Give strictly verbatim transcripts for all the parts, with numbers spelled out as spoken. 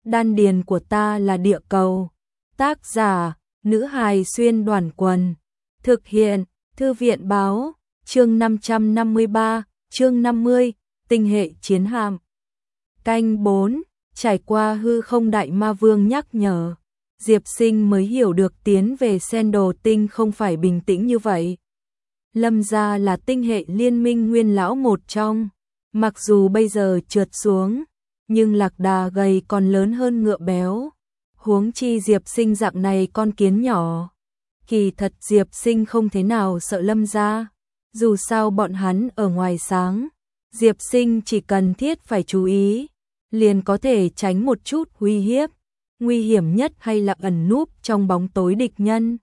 đan điền của ta là địa cầu. Tác giả, nữ hài xuyên đoàn quần. Thực hiện, thư viện báo, chương năm trăm năm mươi ba, chương năm mươi, tinh hệ chiến hạm. Canh bốn, trải qua hư không đại ma vương nhắc nhở. Diệp Sinh mới hiểu được tiến về Sen Đồ Tinh không phải bình tĩnh như vậy. Lâm gia là tinh hệ liên minh nguyên lão một trong. Mặc dù bây giờ trượt xuống, nhưng lạc đà gầy còn lớn hơn ngựa béo. Huống chi Diệp Sinh dạng này con kiến nhỏ. Kỳ thật Diệp Sinh không thế nào sợ Lâm gia. Dù sao bọn hắn ở ngoài sáng. Diệp Sinh chỉ cần thiết phải chú ý, liền có thể tránh một chút uy hiếp. Nguy hiểm nhất hay là ẩn núp trong bóng tối địch nhân.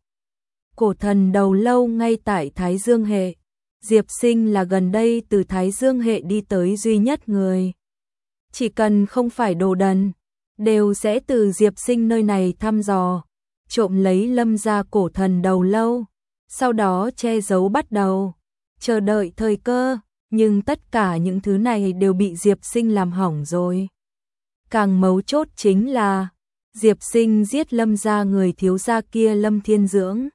Cổ thần đầu lâu ngay tại Thái Dương hệ. Diệp Sinh là gần đây từ Thái Dương hệ đi tới duy nhất người. Chỉ cần không phải đồ đần, đều sẽ từ Diệp Sinh nơi này thăm dò, trộm lấy Lâm gia cổ thần đầu lâu, sau đó che giấu bắt đầu, chờ đợi thời cơ, nhưng tất cả những thứ này đều bị Diệp Sinh làm hỏng rồi. Càng mấu chốt chính là, Diệp Sinh giết Lâm gia người thiếu gia kia Lâm Thiên Dưỡng.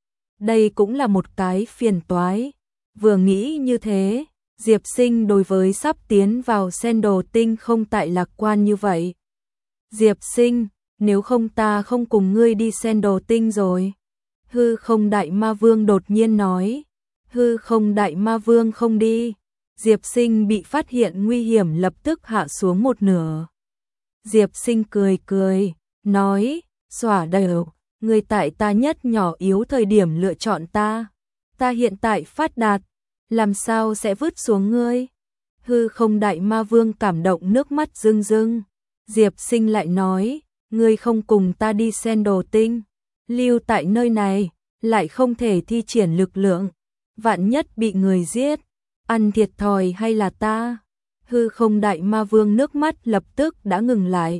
Đây cũng là một cái phiền toái. Vừa nghĩ như thế, Diệp Sinh đối với sắp tiến vào Sen Đồ Tinh không tại lạc quan như vậy. Diệp Sinh, nếu không ta không cùng ngươi đi Sen Đồ Tinh rồi. Hư không đại ma vương đột nhiên nói. Hư không đại ma vương không đi. Diệp Sinh bị phát hiện nguy hiểm lập tức hạ xuống một nửa. Diệp Sinh cười cười, nói, xỏa đều, ngươi tại ta nhất nhỏ yếu thời điểm lựa chọn ta. Ta hiện tại phát đạt, làm sao sẽ vứt xuống ngươi? Hư không đại ma vương cảm động nước mắt rưng rưng. Diệp Sinh lại nói, ngươi không cùng ta đi Sen Đồ Tinh, lưu tại nơi này, lại không thể thi triển lực lượng. Vạn nhất bị người giết, ăn thiệt thòi hay là ta? Hư không đại ma vương nước mắt lập tức đã ngừng lại.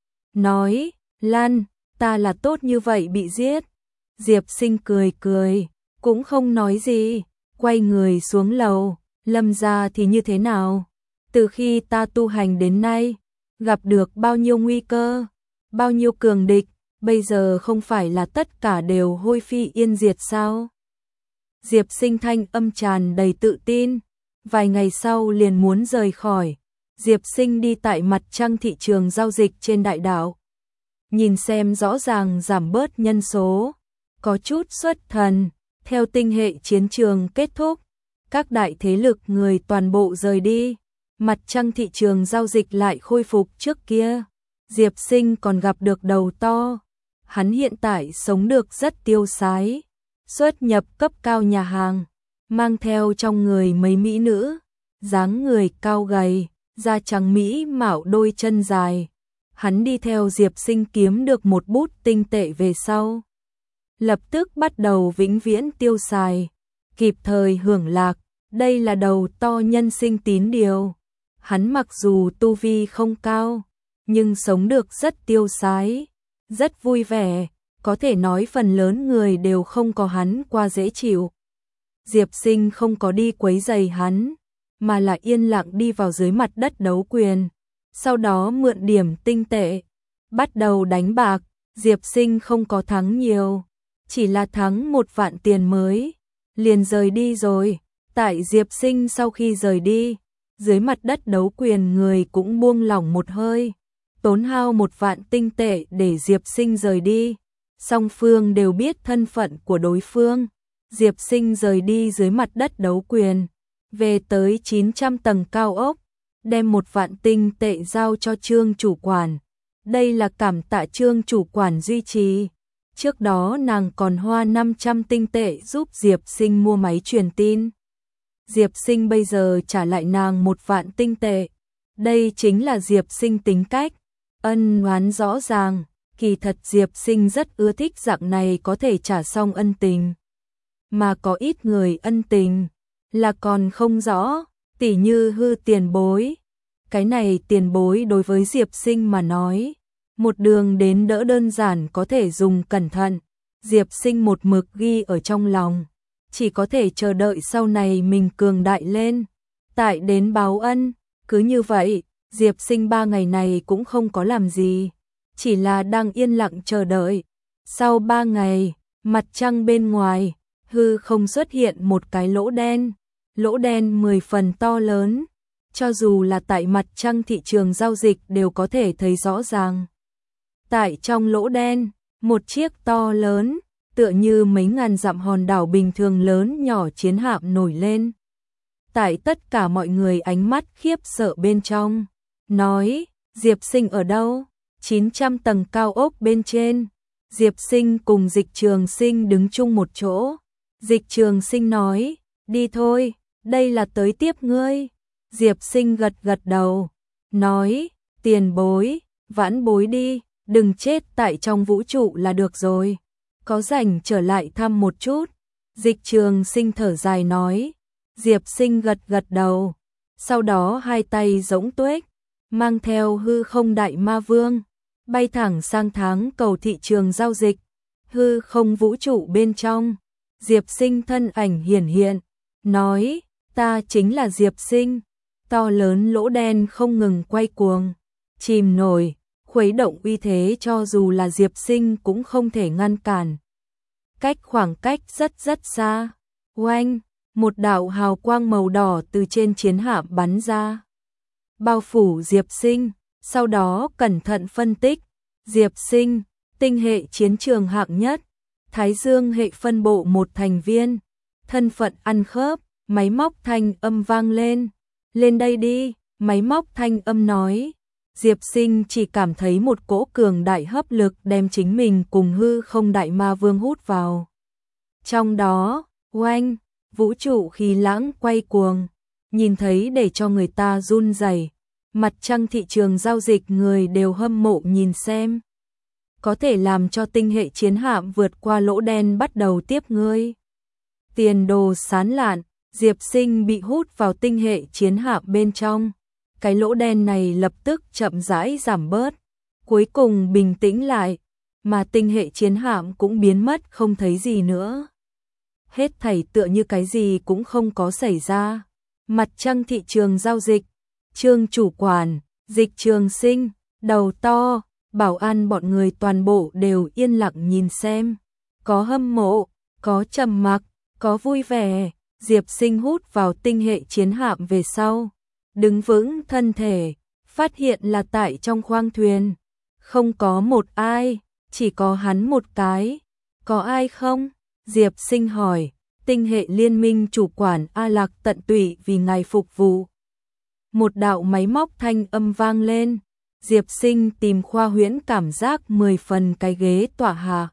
Nói, Lan, ta là tốt như vậy bị giết. Diệp Sinh cười cười, cũng không nói gì, quay người xuống lầu. Lâm gia thì như thế nào? Từ khi ta tu hành đến nay, gặp được bao nhiêu nguy cơ, bao nhiêu cường địch, bây giờ không phải là tất cả đều hôi phi yên diệt sao? Diệp Sinh thanh âm tràn đầy tự tin, vài ngày sau liền muốn rời khỏi. Diệp Sinh đi tại mặt trăng thị trường giao dịch trên đại đảo. Nhìn xem rõ ràng giảm bớt nhân số, có chút xuất thần. Theo tinh hệ chiến trường kết thúc, các đại thế lực người toàn bộ rời đi, mặt trăng thị trường giao dịch lại khôi phục trước kia. Diệp Sinh còn gặp được đầu to, hắn hiện tại sống được rất tiêu sái, xuất nhập cấp cao nhà hàng, mang theo trong người mấy mỹ nữ, dáng người cao gầy, da trắng mỹ mạo đôi chân dài. Hắn đi theo Diệp Sinh kiếm được một bút tinh tệ về sau, lập tức bắt đầu vĩnh viễn tiêu xài, kịp thời hưởng lạc. Đây là đầu to nhân sinh tín điều. Hắn mặc dù tu vi không cao, nhưng sống được rất tiêu sái, rất vui vẻ, có thể nói phần lớn người đều không có hắn qua dễ chịu. Diệp Sinh không có đi quấy rầy hắn, mà là yên lặng đi vào dưới mặt đất đấu quyền, sau đó mượn điểm tinh tệ, bắt đầu đánh bạc. Diệp Sinh không có thắng nhiều, chỉ là thắng một vạn tiền mới, liền rời đi rồi. Tại Diệp Sinh sau khi rời đi, dưới mặt đất đấu quyền người cũng buông lỏng một hơi, tốn hao một vạn tinh tệ để Diệp Sinh rời đi. Song phương đều biết thân phận của đối phương. Diệp Sinh rời đi dưới mặt đất đấu quyền, về tới chín trăm tầng cao ốc, đem một vạn tinh tệ giao cho Trương chủ quản. Đây là cảm tạ Trương chủ quản duy trì. Trước đó nàng còn hoa năm trăm tinh tệ giúp Diệp Sinh mua máy truyền tin. Diệp Sinh bây giờ trả lại nàng một vạn tinh tệ. Đây chính là Diệp Sinh tính cách, ân oán rõ ràng. Kỳ thật Diệp Sinh rất ưa thích dạng này có thể trả xong ân tình. Mà có ít người ân tình là còn không rõ, tỉ như Hư tiền bối. Cái này tiền bối đối với Diệp Sinh mà nói, một đường đến đỡ đơn giản có thể dùng cẩn thận. Diệp Sinh một mực ghi ở trong lòng, chỉ có thể chờ đợi sau này mình cường đại lên, tại đến báo ân. Cứ như vậy, Diệp Sinh ba ngày này cũng không có làm gì, chỉ là đang yên lặng chờ đợi. Sau ba ngày, mặt trăng bên ngoài, hư không xuất hiện một cái lỗ đen, lỗ đen mười phần to lớn, cho dù là tại mặt trăng thị trường giao dịch đều có thể thấy rõ ràng. Tại trong lỗ đen, một chiếc to lớn, tựa như mấy ngàn dặm hòn đảo bình thường lớn nhỏ chiến hạm nổi lên. Tại tất cả mọi người ánh mắt khiếp sợ bên trong, nói, Diệp Sinh ở đâu? chín trăm tầng cao ốc bên trên, Diệp Sinh cùng Dịch Trường Sinh đứng chung một chỗ. Dịch Trường Sinh nói, đi thôi, đây là tới tiếp ngươi. Diệp Sinh gật gật đầu, nói, tiền bối, vãn bối đi, đừng chết tại trong vũ trụ là được rồi. Có rảnh trở lại thăm một chút. Dịch Trường Sinh thở dài nói. Diệp Sinh gật gật đầu, sau đó hai tay giỗng tuếch, mang theo hư không đại ma vương, bay thẳng sang tháng cầu thị trường giao dịch, hư không vũ trụ bên trong. Diệp Sinh thân ảnh hiển hiện, nói, ta chính là Diệp Sinh. To lớn lỗ đen không ngừng quay cuồng, chìm nổi, khuấy động uy thế cho dù là Diệp Sinh cũng không thể ngăn cản. Cách khoảng cách rất rất xa, oanh, một đạo hào quang màu đỏ từ trên chiến hạm bắn ra, bao phủ Diệp Sinh, sau đó cẩn thận phân tích. Diệp Sinh, tinh hệ chiến trường hạng nhất, Thái Dương hệ phân bộ một thành viên, thân phận ăn khớp. Máy móc thanh âm vang lên, lên đây đi, máy móc thanh âm nói. Diệp Sinh chỉ cảm thấy một cỗ cường đại hấp lực đem chính mình cùng hư không đại ma vương hút vào. Trong đó, oanh, vũ trụ khí lãng quay cuồng, nhìn thấy để cho người ta run rẩy. Mặt trăng thị trường giao dịch người đều hâm mộ nhìn xem. Có thể làm cho tinh hệ chiến hạm vượt qua lỗ đen bắt đầu tiếp ngươi. Tiền đồ sán lạn, Diệp Sinh bị hút vào tinh hệ chiến hạm bên trong. Cái lỗ đen này lập tức chậm rãi giảm bớt, cuối cùng bình tĩnh lại, mà tinh hệ chiến hạm cũng biến mất không thấy gì nữa. Hết thảy tựa như cái gì cũng không có xảy ra. Mặt trăng thị trường giao dịch, Trương chủ quản, Dịch Trường Sinh, đầu to, bảo an bọn người toàn bộ đều yên lặng nhìn xem. Có hâm mộ, có trầm mặc, có vui vẻ. Diệp Sinh hút vào tinh hệ chiến hạm về sau, đứng vững thân thể, phát hiện là tại trong khoang thuyền. Không có một ai, chỉ có hắn một cái. Có ai không? Diệp Sinh hỏi. Tinh hệ liên minh chủ quản A Lạc tận tụy vì ngài phục vụ. Một đạo máy móc thanh âm vang lên. Diệp Sinh tìm khoa huyễn cảm giác mười phần cái ghế tỏa hạ.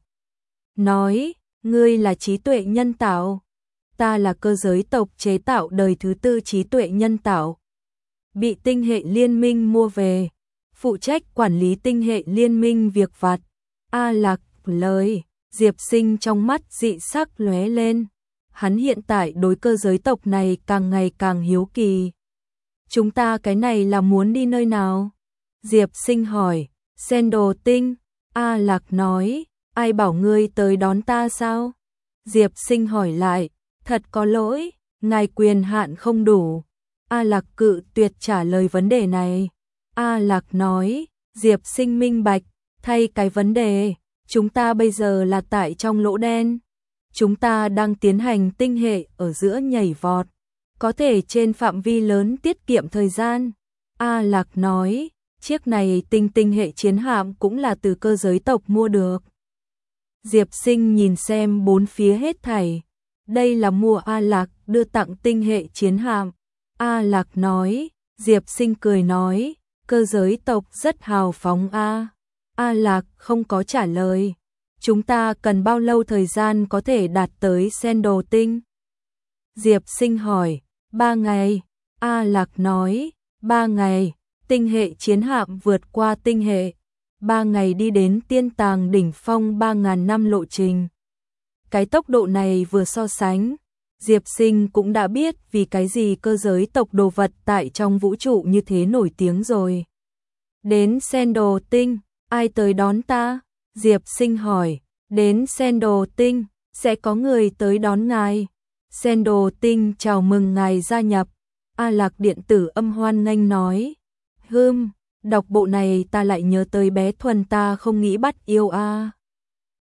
Nói, ngươi là trí tuệ nhân tạo. Ta là cơ giới tộc chế tạo đời thứ tư trí tuệ nhân tạo. Bị tinh hệ liên minh mua về. Phụ trách quản lý tinh hệ liên minh việc vặt. A Lạc lời. Diệp Sinh trong mắt dị sắc lóe lên. Hắn hiện tại đối cơ giới tộc này càng ngày càng hiếu kỳ. Chúng ta cái này là muốn đi nơi nào? Diệp Sinh hỏi. Sen đồ tinh. A Lạc nói. Ai bảo ngươi tới đón ta sao? Diệp Sinh hỏi lại. Thật có lỗi, ngài quyền hạn không đủ. A Lạc cự tuyệt trả lời vấn đề này. A Lạc nói. Diệp Sinh minh bạch. Thay cái vấn đề, chúng ta bây giờ là tại trong lỗ đen. Chúng ta đang tiến hành tinh hệ ở giữa nhảy vọt, có thể trên phạm vi lớn tiết kiệm thời gian. A Lạc nói, chiếc này tinh tinh hệ chiến hạm cũng là từ cơ giới tộc mua được. Diệp Sinh nhìn xem bốn phía hết thảy. Đây là mua A Lạc đưa tặng tinh hệ chiến hạm. A Lạc nói, Diệp Sinh cười nói, cơ giới tộc rất hào phóng a. A Lạc không có trả lời. Chúng ta cần bao lâu thời gian có thể đạt tới sen đồ tinh? Diệp Sinh hỏi. Ba ngày. A Lạc nói. Ba ngày. Tinh hệ chiến hạm vượt qua tinh hệ. Ba ngày đi đến tiên tàng đỉnh phong ba ngàn năm lộ trình. Cái tốc độ này vừa so sánh, Diệp Sinh cũng đã biết vì cái gì cơ giới tộc đồ vật tại trong vũ trụ như thế nổi tiếng rồi. Đến sen đồ tinh, ai tới đón ta? Diệp Sinh hỏi. Đến sen đồ tinh, sẽ có người tới đón ngài. Sen đồ tinh chào mừng ngài gia nhập. A Lạc điện tử âm hoan nghênh nói. Hừm, Đọc bộ này ta lại nhớ tới bé Thuần ta không nghĩ bắt yêu a.